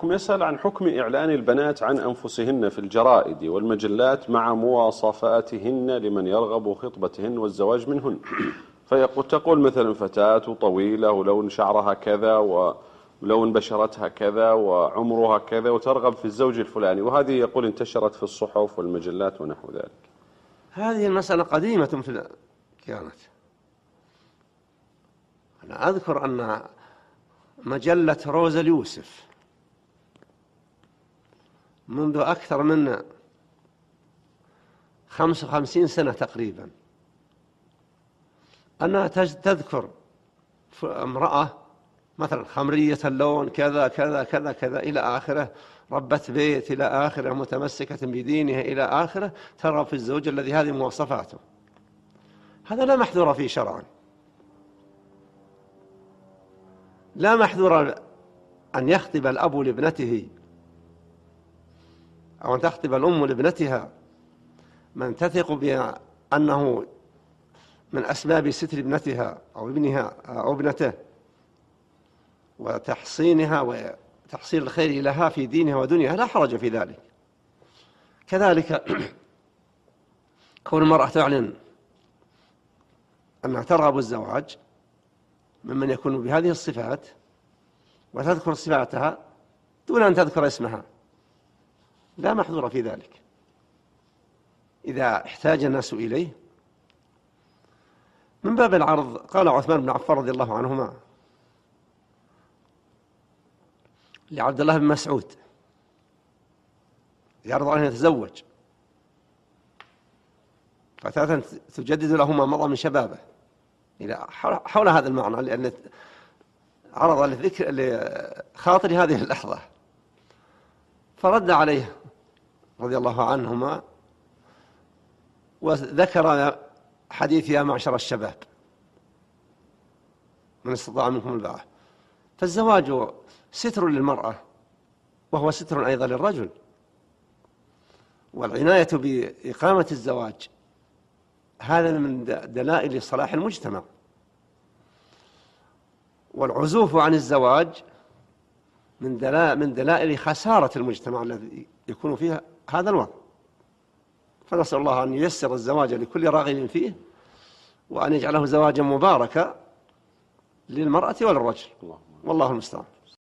عليكم يسأل عن حكم إعلان البنات عن أنفسهن في الجرائد والمجلات مع مواصفاتهن لمن يرغب خطبتهن والزواج منهن. تقول مثلا فتاة طويلة ولون شعرها كذا ولون بشرتها كذا وعمرها كذا وترغب في الزوج الفلاني، وهذه يقول انتشرت في الصحف والمجلات ونحو ذلك. هذه المسألة قديمة كانت. أنا أذكر أن مجلة روزا اليوسف منذ أكثر من 55 سنة تقريبا أنها تذكر امرأة مثلا خمرية اللون كذا كذا كذا كذا إلى آخره، ربة بيت إلى آخره، متمسكة بدينها إلى آخره، ترى في الزوج الذي هذه مواصفاته. هذا لا محذور فيه شرعا، لا محذور أن يخطب الأب لابنته أو أن تخطب الأم لابنتها من تثق بأنه من أسباب ستر ابنتها أو ابنها أو ابنته وتحصينها وتحصيل الخير لها في دينها ودنياها، لا حرج في ذلك. كذلك كون المرأة تعلن أنها ترغب الزواج ممن يكون بهذه الصفات وتذكر صفاتها دون أن تذكر اسمها، لا محظور في ذلك إذا احتاج الناس إليه. من باب العرض قال عثمان بن عفان رضي الله عنهما لعبد الله بن مسعود يعرض عليه يتزوج فتاة تجدد له ما مضى من شبابه إلى حول هذا المعنى، لأن عرض للذكر لخاطر هذه اللحظة، فرد عليه رضي الله عنهما وذكر حديث يا معشر الشباب من استطاع منكم الباءة. فالزواج ستر للمرأة وهو ستر أيضا للرجل، والعناية بإقامة الزواج هذا من دلائل صلاح المجتمع، والعزوف عن الزواج من دلائل خسارة المجتمع الذي يكون فيها هذا الوضع. فنسأل الله أن ييسر الزواج لكل راغب فيه وأن يجعله زواجا مباركا للمرأة وللرجل، والله المستعان.